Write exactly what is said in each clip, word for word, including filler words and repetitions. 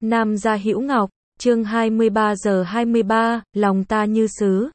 Nam gia Hữu Ngọc, chương hai mươi ba giờ hai mươi ba, lòng ta như sứ.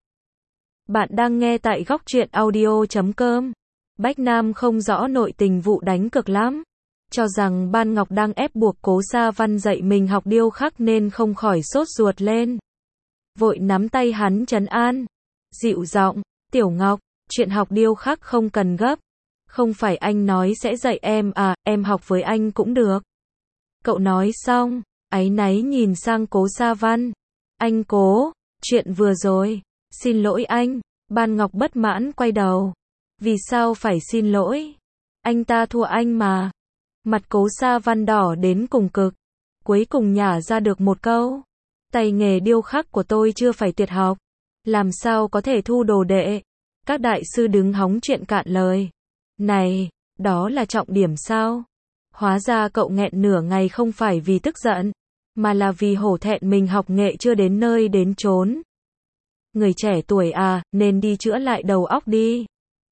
Bạn đang nghe tại góc truyện audio chấm com. Bách Nam không rõ nội tình vụ đánh cược lắm. Cho rằng Ban Ngọc đang ép buộc Cố Sa Văn dạy mình học điêu khắc nên không khỏi sốt ruột lên. Vội nắm tay hắn trấn an. Dịu giọng, Tiểu Ngọc, chuyện học điêu khắc không cần gấp. Không phải anh nói sẽ dạy em à, em học với anh cũng được. Cậu nói xong, áy náy nhìn sang Cố Sa Văn. Anh Cố, chuyện vừa rồi, xin lỗi anh. Ban Ngọc bất mãn quay đầu. Vì sao phải xin lỗi? Anh ta thua anh mà. Mặt Cố Sa Văn đỏ đến cùng cực. Cuối cùng nhả ra được một câu. Tay nghề điêu khắc của tôi chưa phải tuyệt học. Làm sao có thể thu đồ đệ? Các đại sư đứng hóng chuyện cạn lời. Này, đó là trọng điểm sao? Hóa ra cậu nghẹn nửa ngày không phải vì tức giận, mà là vì hổ thẹn mình học nghệ chưa đến nơi đến chốn. Người trẻ tuổi à, nên đi chữa lại đầu óc đi.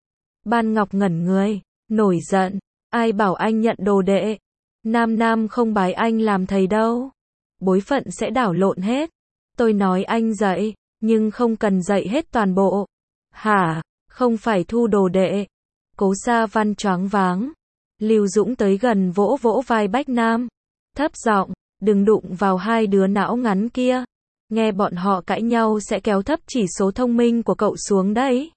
Ban Ngọc ngẩn người, nổi giận. Ai bảo anh nhận đồ đệ? Nam Nam không bái anh làm thầy đâu. Bối phận sẽ đảo lộn hết. Tôi nói anh dạy, nhưng không cần dạy hết toàn bộ. Hả? Không phải thu đồ đệ. Cố Sa Văn choáng váng. Lưu Dũng tới gần vỗ vỗ vai Bách Nam. Thấp giọng, đừng đụng vào hai đứa não ngắn kia. Nghe bọn họ cãi nhau sẽ kéo thấp chỉ số thông minh của cậu xuống đấy.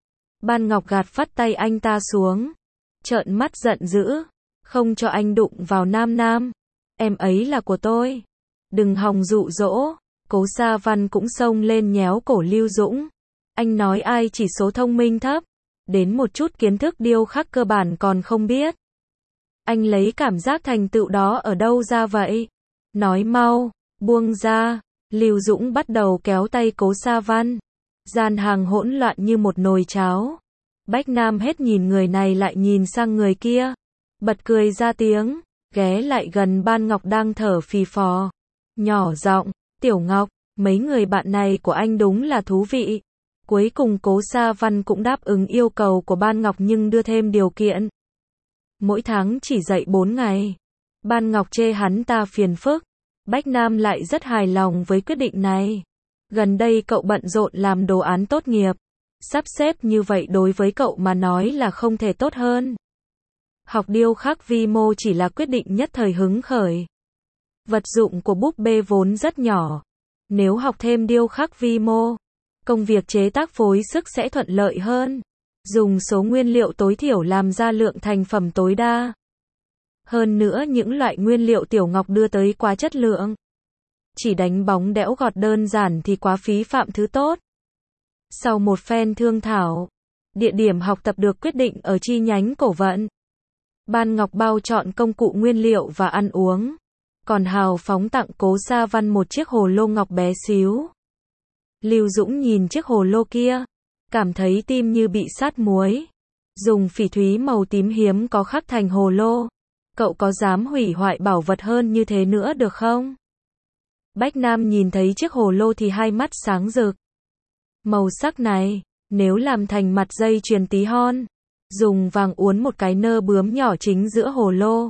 Ban Ngọc gạt phắt tay anh ta xuống. Trợn mắt giận dữ. Không cho anh đụng vào Nam Nam. Em ấy là của tôi. Đừng hòng dụ dỗ. Cố Sa Văn cũng xông lên nhéo cổ Lưu Dũng. Anh nói ai chỉ số thông minh thấp. Đến một chút kiến thức điêu khắc cơ bản còn không biết. Anh lấy cảm giác thành tựu đó ở đâu ra vậy? Nói mau, buông ra. Lưu Dũng bắt đầu kéo tay Cố Sa Văn. Gian hàng hỗn loạn như một nồi cháo. Bách Nam hết nhìn người này lại nhìn sang người kia. Bật cười ra tiếng, ghé lại gần Ban Ngọc đang thở phì phò. Nhỏ giọng, Tiểu Ngọc, mấy người bạn này của anh đúng là thú vị. Cuối cùng Cố Sa Văn cũng đáp ứng yêu cầu của Ban Ngọc nhưng đưa thêm điều kiện. Mỗi tháng chỉ dạy bốn ngày. Ban Ngọc chê hắn ta phiền phức. Bách Nam lại rất hài lòng với quyết định này. Gần đây cậu bận rộn làm đồ án tốt nghiệp. Sắp xếp như vậy đối với cậu mà nói là không thể tốt hơn. Học điêu khắc vi mô chỉ là quyết định nhất thời hứng khởi. Vật dụng của búp bê vốn rất nhỏ. Nếu học thêm điêu khắc vi mô, công việc chế tác phối sức sẽ thuận lợi hơn. Dùng số nguyên liệu tối thiểu làm ra lượng thành phẩm tối đa. Hơn nữa những loại nguyên liệu Tiểu Ngọc đưa tới quá chất lượng. Chỉ đánh bóng đẽo gọt đơn giản thì quá phí phạm thứ tốt. Sau một phen thương thảo, địa điểm học tập được quyết định ở chi nhánh Cổ Vận. Ban Ngọc bao chọn công cụ nguyên liệu và ăn uống. Còn hào phóng tặng Cố Sa Văn một chiếc hồ lô ngọc bé xíu. Lưu Dũng nhìn chiếc hồ lô kia, cảm thấy tim như bị sát muối. Dùng phỉ thúy màu tím hiếm có khắc thành hồ lô. Cậu có dám hủy hoại bảo vật hơn như thế nữa được không? Bách Nam nhìn thấy chiếc hồ lô thì hai mắt sáng rực. Màu sắc này, nếu làm thành mặt dây chuyền tí hon, dùng vàng uốn một cái nơ bướm nhỏ chính giữa hồ lô.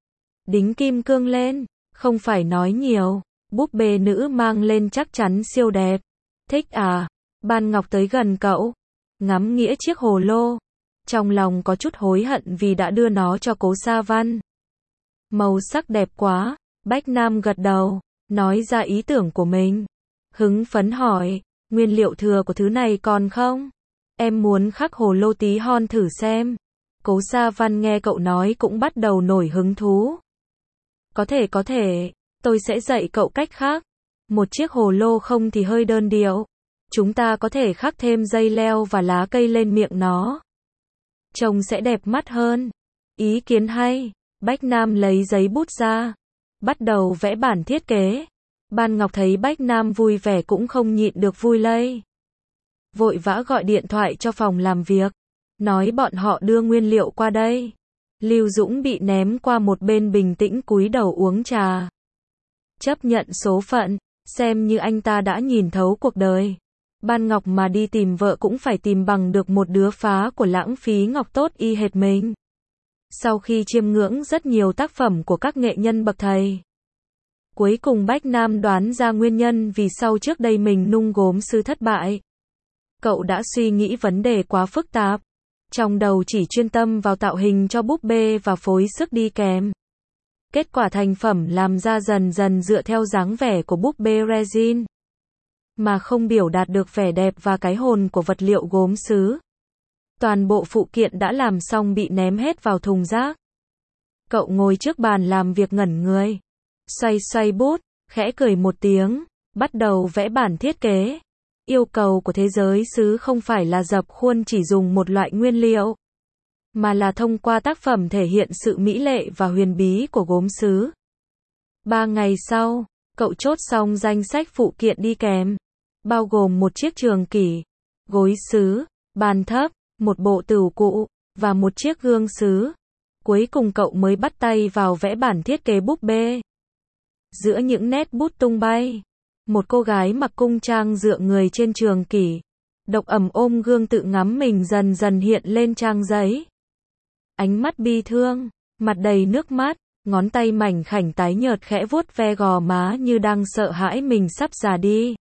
Đính kim cương lên, không phải nói nhiều, búp bê nữ mang lên chắc chắn siêu đẹp. Thích à? Ban Ngọc tới gần cậu, ngắm nghĩa chiếc hồ lô. Trong lòng có chút hối hận vì đã đưa nó cho Cố Sa Văn. Màu sắc đẹp quá, Bách Nam gật đầu, nói ra ý tưởng của mình. Hứng phấn hỏi, nguyên liệu thừa của thứ này còn không? Em muốn khắc hồ lô tí hon thử xem. Cố Sa Văn nghe cậu nói cũng bắt đầu nổi hứng thú. Có thể có thể, tôi sẽ dạy cậu cách khắc. Một chiếc hồ lô không thì hơi đơn điệu. Chúng ta có thể khắc thêm dây leo và lá cây lên miệng nó. Trông sẽ đẹp mắt hơn. Ý kiến hay. Bách Nam lấy giấy bút ra. Bắt đầu vẽ bản thiết kế. Ban Ngọc thấy Bách Nam vui vẻ cũng không nhịn được vui lây. Vội vã gọi điện thoại cho phòng làm việc. Nói bọn họ đưa nguyên liệu qua đây. Lưu Dũng bị ném qua một bên bình tĩnh cúi đầu uống trà. Chấp nhận số phận. Xem như anh ta đã nhìn thấu cuộc đời. Ban Ngọc mà đi tìm vợ cũng phải tìm bằng được một đứa phá của Lãng Phí Ngọc tốt y hệt mình. Sau khi chiêm ngưỡng rất nhiều tác phẩm của các nghệ nhân bậc thầy, Cuối cùng Bách Nam đoán ra nguyên nhân vì sao trước đây mình nung gốm sứ thất bại. Cậu đã suy nghĩ vấn đề quá phức tạp. Trong đầu chỉ chuyên tâm vào tạo hình cho búp bê và phối sức đi kèm. Kết quả thành phẩm làm ra dần dần dựa theo dáng vẻ của búp bê resin, mà không biểu đạt được vẻ đẹp và cái hồn của vật liệu gốm sứ. Toàn bộ phụ kiện đã làm xong bị ném hết vào thùng rác. Cậu ngồi trước bàn làm việc ngẩn người. Xoay xoay bút, khẽ cười một tiếng, bắt đầu vẽ bản thiết kế. Yêu cầu của thế giới sứ không phải là dập khuôn chỉ dùng một loại nguyên liệu, mà là thông qua tác phẩm thể hiện sự mỹ lệ và huyền bí của gốm sứ. Ba ngày sau, cậu chốt xong danh sách phụ kiện đi kèm, bao gồm một chiếc trường kỷ, gối sứ, bàn thấp, một bộ tửu cụ, và một chiếc gương sứ. Cuối cùng cậu mới bắt tay vào vẽ bản thiết kế búp bê. Giữa những nét bút tung bay, một cô gái mặc cung trang dựa người trên trường kỷ, độc ẩm ôm gương tự ngắm mình dần dần hiện lên trang giấy. Ánh mắt bi thương, mặt đầy nước mắt, ngón tay mảnh khảnh tái nhợt khẽ vuốt ve gò má như đang sợ hãi mình sắp già đi.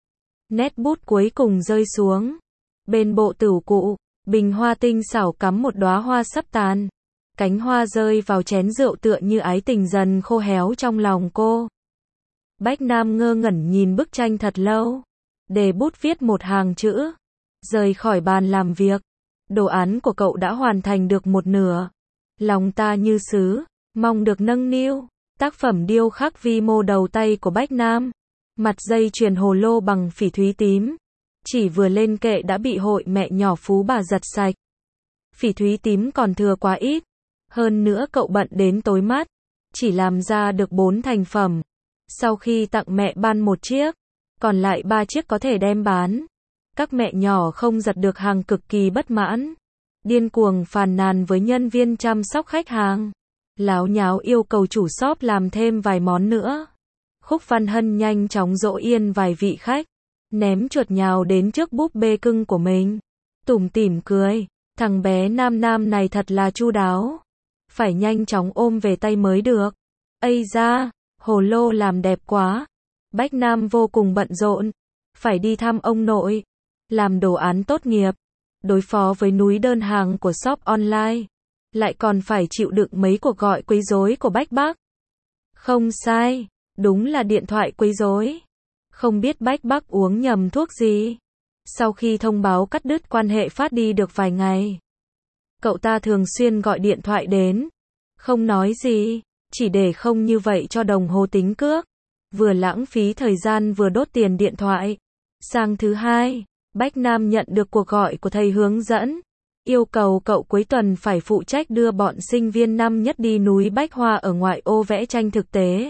Nét bút cuối cùng rơi xuống. Bên bộ tửu cụ, bình hoa tinh xảo cắm một đóa hoa sắp tàn. Cánh hoa rơi vào chén rượu tựa như ái tình dần khô héo trong lòng cô. Bách Nam ngơ ngẩn nhìn bức tranh thật lâu. Để bút viết một hàng chữ. Rời khỏi bàn làm việc. Đồ án của cậu đã hoàn thành được một nửa. Lòng ta như sứ, mong được nâng niu. Tác phẩm điêu khắc vi mô đầu tay của Bách Nam. Mặt dây chuyền hồ lô bằng phỉ thúy tím. Chỉ vừa lên kệ đã bị hội mẹ nhỏ Phú bà giật sạch. Phỉ thúy tím còn thừa quá ít. Hơn nữa cậu bận đến tối mắt. Chỉ làm ra được bốn thành phẩm. Sau khi tặng mẹ ban một chiếc, còn lại ba chiếc có thể đem bán. Các mẹ nhỏ không giật được hàng cực kỳ bất mãn. Điên cuồng phàn nàn với nhân viên chăm sóc khách hàng. Láo nháo yêu cầu chủ shop làm thêm vài món nữa. Khúc Văn Hân nhanh chóng dỗ yên vài vị khách. Ném chuột nhào đến trước búp bê cưng của mình. Tủm tỉm cười. Thằng bé Nam Nam này thật là chu đáo. Phải nhanh chóng ôm về tay mới được. Ây da, hồ lô làm đẹp quá. Bách Nam vô cùng bận rộn. Phải đi thăm ông nội. Làm đồ án tốt nghiệp. Đối phó với núi đơn hàng của shop online. Lại còn phải chịu đựng mấy cuộc gọi quấy rối của Bách Bắc. Không sai, đúng là điện thoại quấy rối. Không biết Bách Bắc uống nhầm thuốc gì. Sau khi thông báo cắt đứt quan hệ phát đi được vài ngày, cậu ta thường xuyên gọi điện thoại đến. Không nói gì, chỉ để không như vậy cho đồng hồ tính cước. Vừa lãng phí thời gian vừa đốt tiền điện thoại. Sang thứ hai, Bách Nam nhận được cuộc gọi của thầy hướng dẫn. Yêu cầu cậu cuối tuần phải phụ trách đưa bọn sinh viên năm nhất đi núi Bách Hoa ở ngoại ô vẽ tranh thực tế.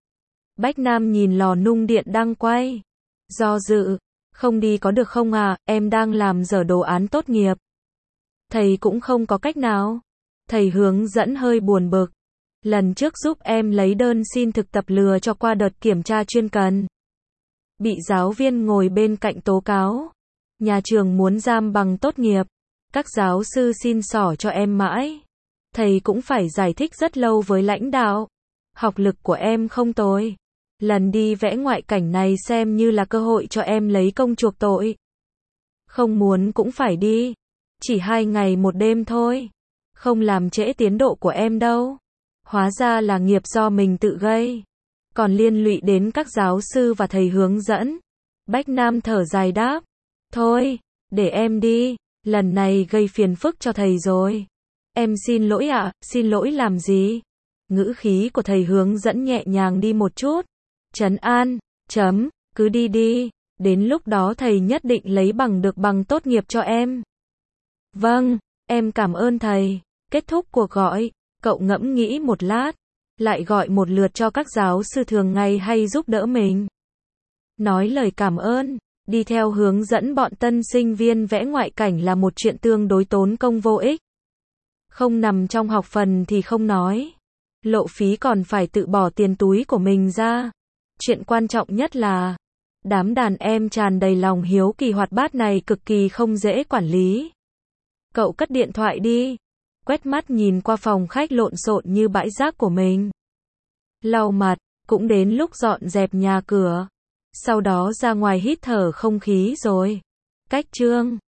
Bách Nam nhìn lò nung điện đang quay. Do dự, không đi có được không à, em đang làm dở đồ án tốt nghiệp. Thầy cũng không có cách nào. Thầy hướng dẫn hơi buồn bực. Lần trước giúp em lấy đơn xin thực tập lừa cho qua đợt kiểm tra chuyên cần. Bị giáo viên ngồi bên cạnh tố cáo. Nhà trường muốn giam bằng tốt nghiệp. Các giáo sư xin xỏ cho em mãi. Thầy cũng phải giải thích rất lâu với lãnh đạo. Học lực của em không tồi. Lần đi vẽ ngoại cảnh này xem như là cơ hội cho em lấy công chuộc tội. Không muốn cũng phải đi. Chỉ hai ngày một đêm thôi. Không làm trễ tiến độ của em đâu. Hóa ra là nghiệp do mình tự gây. Còn liên lụy đến các giáo sư và thầy hướng dẫn. Bách Nam thở dài đáp. Thôi, để em đi. Lần này gây phiền phức cho thầy rồi. Em xin lỗi ạ, à, xin lỗi làm gì? Ngữ khí của thầy hướng dẫn nhẹ nhàng đi một chút. Trấn an, chấm, cứ đi đi. Đến lúc đó thầy nhất định lấy bằng được bằng tốt nghiệp cho em. Vâng, em cảm ơn thầy. Kết thúc cuộc gọi, cậu ngẫm nghĩ một lát. Lại gọi một lượt cho các giáo sư thường ngày hay giúp đỡ mình. Nói lời cảm ơn. Đi theo hướng dẫn bọn tân sinh viên vẽ ngoại cảnh là một chuyện tương đối tốn công vô ích. Không nằm trong học phần thì không nói. Lộ phí còn phải tự bỏ tiền túi của mình ra. Chuyện quan trọng nhất là đám đàn em tràn đầy lòng hiếu kỳ hoạt bát này cực kỳ không dễ quản lý. Cậu cất điện thoại đi. Quét mắt nhìn qua phòng khách lộn xộn như bãi rác của mình. Lau mặt, cũng đến lúc dọn dẹp nhà cửa. Sau đó ra ngoài hít thở không khí rồi. Cách chương